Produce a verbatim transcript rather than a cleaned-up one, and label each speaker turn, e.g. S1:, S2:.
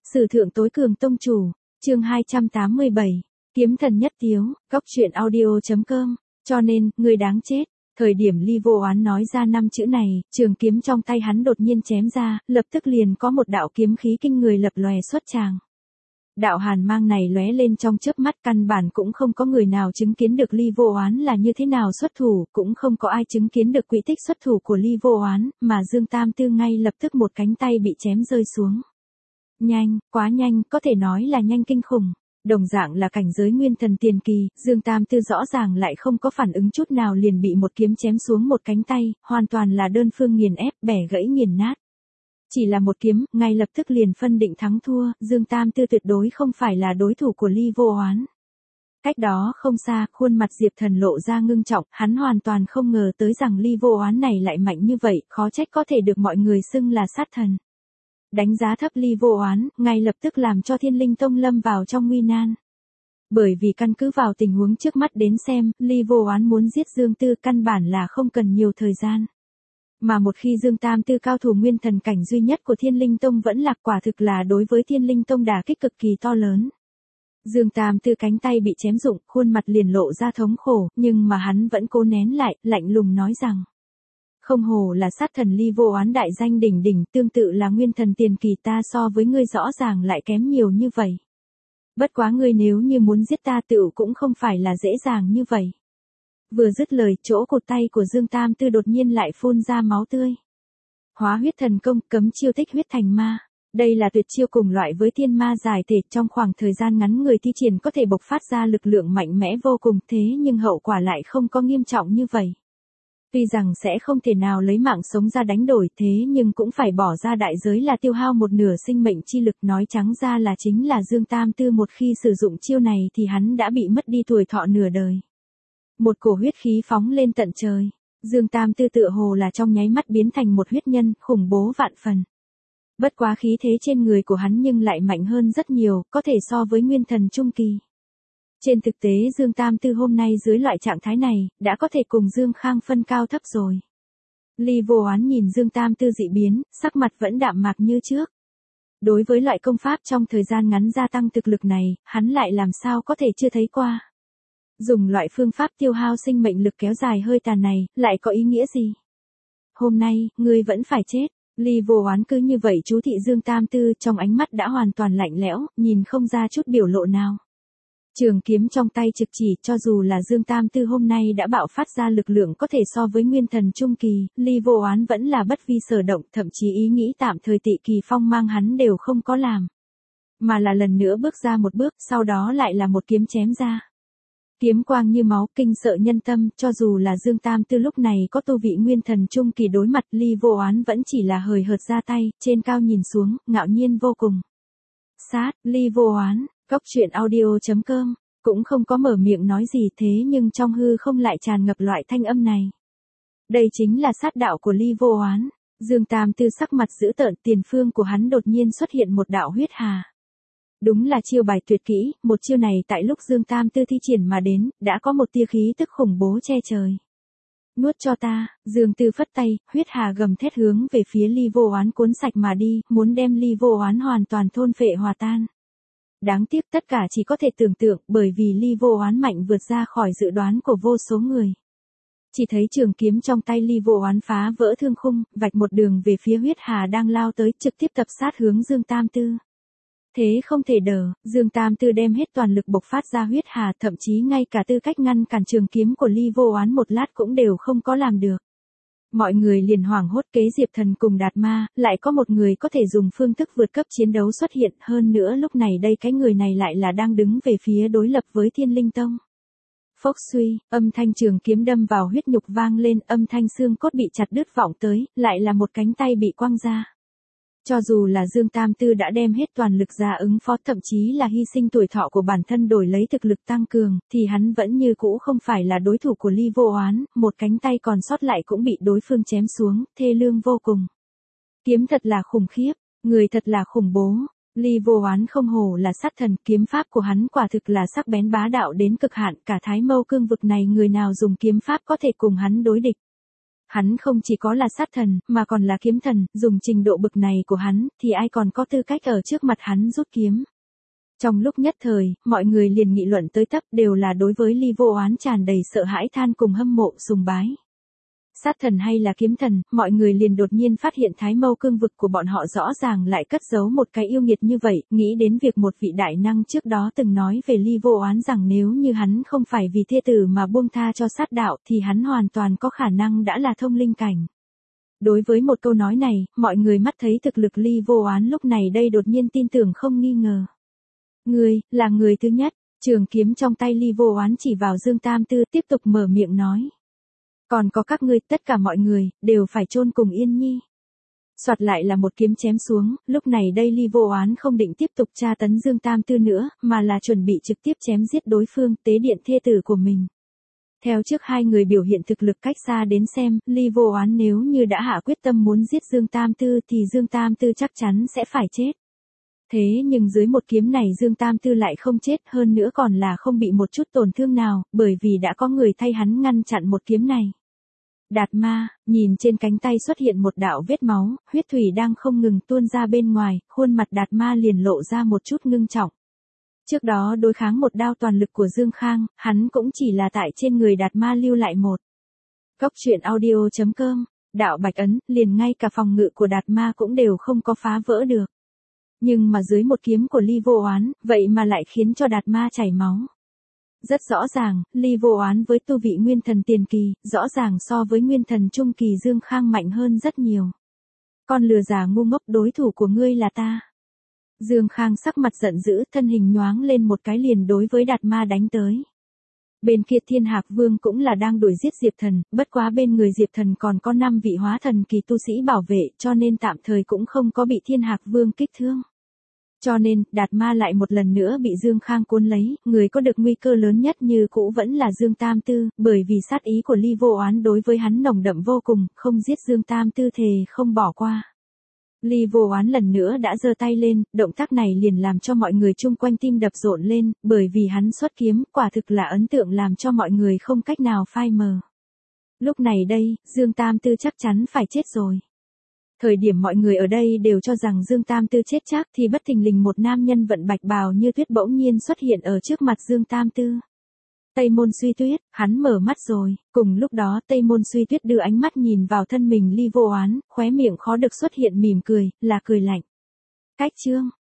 S1: Sử thượng tối cường tông chủ, chương hai trăm tám mươi bảy, kiếm thần nhất tiếu, góc truyện audio chấm com, cho nên, người đáng chết. Thời điểm Ly Vô Oán nói ra năm chữ này, trường kiếm trong tay hắn đột nhiên chém ra, lập tức liền có một đạo kiếm khí kinh người lập lòe xuất tràng. Đạo hàn mang này lóe lên trong chớp mắt, căn bản cũng không có người nào chứng kiến được Ly Vô Oán là như thế nào xuất thủ, cũng không có ai chứng kiến được quỹ tích xuất thủ của Ly Vô Oán, mà Dương Tam Tư ngay lập tức một cánh tay bị chém rơi xuống. Nhanh, quá nhanh, có thể nói là nhanh kinh khủng. Đồng dạng là cảnh giới nguyên thần tiền kỳ, Dương Tam Tư rõ ràng lại không có phản ứng chút nào liền bị một kiếm chém xuống một cánh tay, hoàn toàn là đơn phương nghiền ép, bẻ gãy nghiền nát. Chỉ là một kiếm, ngay lập tức liền phân định thắng thua, Dương Tam Tư tuyệt đối không phải là đối thủ của Ly Vô Oán. Cách đó không xa, khuôn mặt Diệp Thần lộ ra ngưng trọng, hắn hoàn toàn không ngờ tới rằng Ly Vô Oán này lại mạnh như vậy, khó trách có thể được mọi người xưng là sát thần. Đánh giá thấp Ly Vô Oán, ngay lập tức làm cho Thiên Linh Tông lâm vào trong nguy nan. Bởi vì căn cứ vào tình huống trước mắt đến xem, Ly Vô Oán muốn giết Dương Tư căn bản là không cần nhiều thời gian. Mà một khi Dương Tam Tư cao thủ nguyên thần cảnh duy nhất của Thiên Linh Tông vẫn lạc, quả thực là đối với Thiên Linh Tông đả kích cực kỳ to lớn. Dương Tam Tư cánh tay bị chém rụng, khuôn mặt liền lộ ra thống khổ, nhưng mà hắn vẫn cố nén lại, lạnh lùng nói rằng: không hổ là sát thần Ly Vô Oán đại danh đỉnh đỉnh, tương tự là nguyên thần tiền kỳ, ta so với ngươi rõ ràng lại kém nhiều như vậy. Bất quá ngươi nếu như muốn giết ta tựu cũng không phải là dễ dàng như vậy. Vừa dứt lời, chỗ cụt tay của Dương Tam Tư đột nhiên lại phun ra máu tươi. Hóa huyết thần công, cấm chiêu tích huyết thành ma. Đây là tuyệt chiêu cùng loại với thiên ma giải thể, trong khoảng thời gian ngắn người thi triển có thể bộc phát ra lực lượng mạnh mẽ vô cùng, thế nhưng hậu quả lại không có nghiêm trọng như vậy. Tuy rằng sẽ không thể nào lấy mạng sống ra đánh đổi, thế nhưng cũng phải bỏ ra đại giới là tiêu hao một nửa sinh mệnh chi lực, nói trắng ra là chính là Dương Tam Tư một khi sử dụng chiêu này thì hắn đã bị mất đi tuổi thọ nửa đời. Một cổ huyết khí phóng lên tận trời, Dương Tam Tư tựa hồ là trong nháy mắt biến thành một huyết nhân, khủng bố vạn phần. Bất quá khí thế trên người của hắn nhưng lại mạnh hơn rất nhiều, có thể so với nguyên thần trung kỳ. Trên thực tế Dương Tam Tư hôm nay dưới loại trạng thái này, đã có thể cùng Dương Khang phân cao thấp rồi. Ly Vô Oán nhìn Dương Tam Tư dị biến, sắc mặt vẫn đạm mạc như trước. Đối với loại công pháp trong thời gian ngắn gia tăng thực lực này, hắn lại làm sao có thể chưa thấy qua. Dùng loại phương pháp tiêu hao sinh mệnh lực kéo dài hơi tàn này, lại có ý nghĩa gì? Hôm nay, ngươi vẫn phải chết. Ly Vô Oán cứ như vậy chú thị Dương Tam Tư, trong ánh mắt đã hoàn toàn lạnh lẽo, nhìn không ra chút biểu lộ nào. Trường kiếm trong tay trực chỉ, cho dù là Dương Tam Tư hôm nay đã bạo phát ra lực lượng có thể so với nguyên thần trung kỳ, Ly Vô Oán vẫn là bất vi sở động, thậm chí ý nghĩ tạm thời tị kỳ phong mang hắn đều không có làm. Mà là lần nữa bước ra một bước, sau đó lại là một kiếm chém ra. Kiếm quang như máu, kinh sợ nhân tâm, cho dù là Dương Tam Tư lúc này có tu vị nguyên thần trung kỳ đối mặt, Ly Vô Oán vẫn chỉ là hời hợt ra tay, trên cao nhìn xuống, ngạo nhiên vô cùng. Sát, Ly Vô Oán. Góc truyện audio chấm com, cũng không có mở miệng nói gì, thế nhưng trong hư không lại tràn ngập loại thanh âm này. Đây chính là sát đạo của Ly Vô Oán. Dương Tam Tư sắc mặt dữ tợn, tiền phương của hắn đột nhiên xuất hiện một đạo huyết hà. Đúng là chiêu bài tuyệt kỹ, một chiêu này tại lúc Dương Tam Tư thi triển mà đến, đã có một tia khí tức khủng bố che trời. Nuốt cho ta, Dương Tư phất tay, huyết hà gầm thét hướng về phía Ly Vô Oán cuốn sạch mà đi, muốn đem Ly Vô Oán hoàn toàn thôn phệ hòa tan. Đáng tiếc tất cả chỉ có thể tưởng tượng, bởi vì Ly Vô Oán mạnh vượt ra khỏi dự đoán của vô số người. Chỉ thấy trường kiếm trong tay Ly Vô Oán phá vỡ thương khung, vạch một đường về phía huyết hà đang lao tới, trực tiếp tập sát hướng Dương Tam Tư. Thế không thể đỡ, Dương Tam Tư đem hết toàn lực bộc phát ra huyết hà, thậm chí ngay cả tư cách ngăn cản trường kiếm của Ly Vô Oán một lát cũng đều không có làm được. Mọi người liền hoảng hốt, kế Diệp Thần cùng Đạt Ma, lại có một người có thể dùng phương thức vượt cấp chiến đấu xuất hiện, hơn nữa lúc này đây cái người này lại là đang đứng về phía đối lập với Thiên Linh Tông. Phốc suy, âm thanh trường kiếm đâm vào huyết nhục vang lên, âm thanh xương cốt bị chặt đứt vọng tới, lại là một cánh tay bị quăng ra. Cho dù là Dương Tam Tư đã đem hết toàn lực ra ứng phó, thậm chí là hy sinh tuổi thọ của bản thân đổi lấy thực lực tăng cường, thì hắn vẫn như cũ không phải là đối thủ của Ly Vô Oán, một cánh tay còn sót lại cũng bị đối phương chém xuống, thê lương vô cùng. Kiếm thật là khủng khiếp, người thật là khủng bố. Ly Vô Oán không hổ là sát thần, kiếm pháp của hắn quả thực là sắc bén bá đạo đến cực hạn, cả Thái Mâu cương vực này người nào dùng kiếm pháp có thể cùng hắn đối địch. Hắn không chỉ có là sát thần, mà còn là kiếm thần, dùng trình độ bực này của hắn, thì ai còn có tư cách ở trước mặt hắn rút kiếm. Trong lúc nhất thời, mọi người liền nghị luận tới tấp đều là đối với Ly Vô Oán tràn đầy sợ hãi than cùng hâm mộ sùng bái. Sát thần hay là kiếm thần, mọi người liền đột nhiên phát hiện thái mâu cương vực của bọn họ rõ ràng lại cất giấu một cái yêu nghiệt như vậy, nghĩ đến việc một vị đại năng trước đó từng nói về Ly Vô Oán rằng nếu như hắn không phải vì thê tử mà buông tha cho sát đạo thì hắn hoàn toàn có khả năng đã là thông linh cảnh. Đối với một câu nói này, mọi người mắt thấy thực lực Ly Vô Oán lúc này đây đột nhiên tin tưởng không nghi ngờ. Ngươi, là người thứ nhất, trường kiếm trong tay Ly Vô Oán chỉ vào Dương Tam Tư tiếp tục mở miệng nói. Còn có các ngươi, tất cả mọi người, đều phải chôn cùng Yên Nhi. Soạt lại là một kiếm chém xuống, lúc này đây Ly Vô Oán không định tiếp tục tra tấn Dương Tam Tư nữa, mà là chuẩn bị trực tiếp chém giết đối phương, tế điện thê tử của mình. Theo trước hai người biểu hiện thực lực cách xa đến xem, Ly Vô Oán nếu như đã hạ quyết tâm muốn giết Dương Tam Tư thì Dương Tam Tư chắc chắn sẽ phải chết. Thế nhưng dưới một kiếm này Dương Tam Tư lại không chết, hơn nữa còn là không bị một chút tổn thương nào, bởi vì đã có người thay hắn ngăn chặn một kiếm này. Đạt Ma, nhìn trên cánh tay xuất hiện một đạo vết máu, huyết thủy đang không ngừng tuôn ra bên ngoài, khuôn mặt Đạt Ma liền lộ ra một chút ngưng trọng. Trước đó đối kháng một đao toàn lực của Dương Khang, hắn cũng chỉ là tại trên người Đạt Ma lưu lại một. Góc truyện audio chấm com, đạo Bạch Ấn, liền ngay cả phòng ngự của Đạt Ma cũng đều không có phá vỡ được. Nhưng mà dưới một kiếm của Ly Vô Oán, vậy mà lại khiến cho Đạt Ma chảy máu. Rất rõ ràng, Ly Vô Oán với tu vị nguyên thần tiền kỳ, rõ ràng so với nguyên thần trung kỳ Dương Khang mạnh hơn rất nhiều. Con lừa già ngu ngốc, đối thủ của ngươi là ta. Dương Khang sắc mặt giận dữ, thân hình nhoáng lên một cái liền đối với Đạt Ma đánh tới. Bên kia Thiên Hạc Vương cũng là đang đuổi giết Diệp Thần, bất quá bên người Diệp Thần còn có năm vị hóa thần kỳ tu sĩ bảo vệ, cho nên tạm thời cũng không có bị Thiên Hạc Vương kích thương. Cho nên, Đạt Ma lại một lần nữa bị Dương Khang cuốn lấy, người có được nguy cơ lớn nhất như cũ vẫn là Dương Tam Tư, bởi vì sát ý của Ly Vô Oán đối với hắn nồng đậm vô cùng, không giết Dương Tam Tư thề không bỏ qua. Ly Vô Oán lần nữa đã giơ tay lên, động tác này liền làm cho mọi người chung quanh tim đập rộn lên, bởi vì hắn xuất kiếm, quả thực là ấn tượng làm cho mọi người không cách nào phai mờ. Lúc này đây, Dương Tam Tư chắc chắn phải chết rồi. Thời điểm mọi người ở đây đều cho rằng Dương Tam Tư chết chắc thì bất thình lình một nam nhân vận bạch bào như tuyết bỗng nhiên xuất hiện ở trước mặt Dương Tam Tư. Tây Môn Suy Tuyết, hắn mở mắt rồi, cùng lúc đó Tây Môn Suy Tuyết đưa ánh mắt nhìn vào thân mình Ly Vô Oán, khóe miệng khó được xuất hiện mỉm cười, là cười lạnh. Cách chương,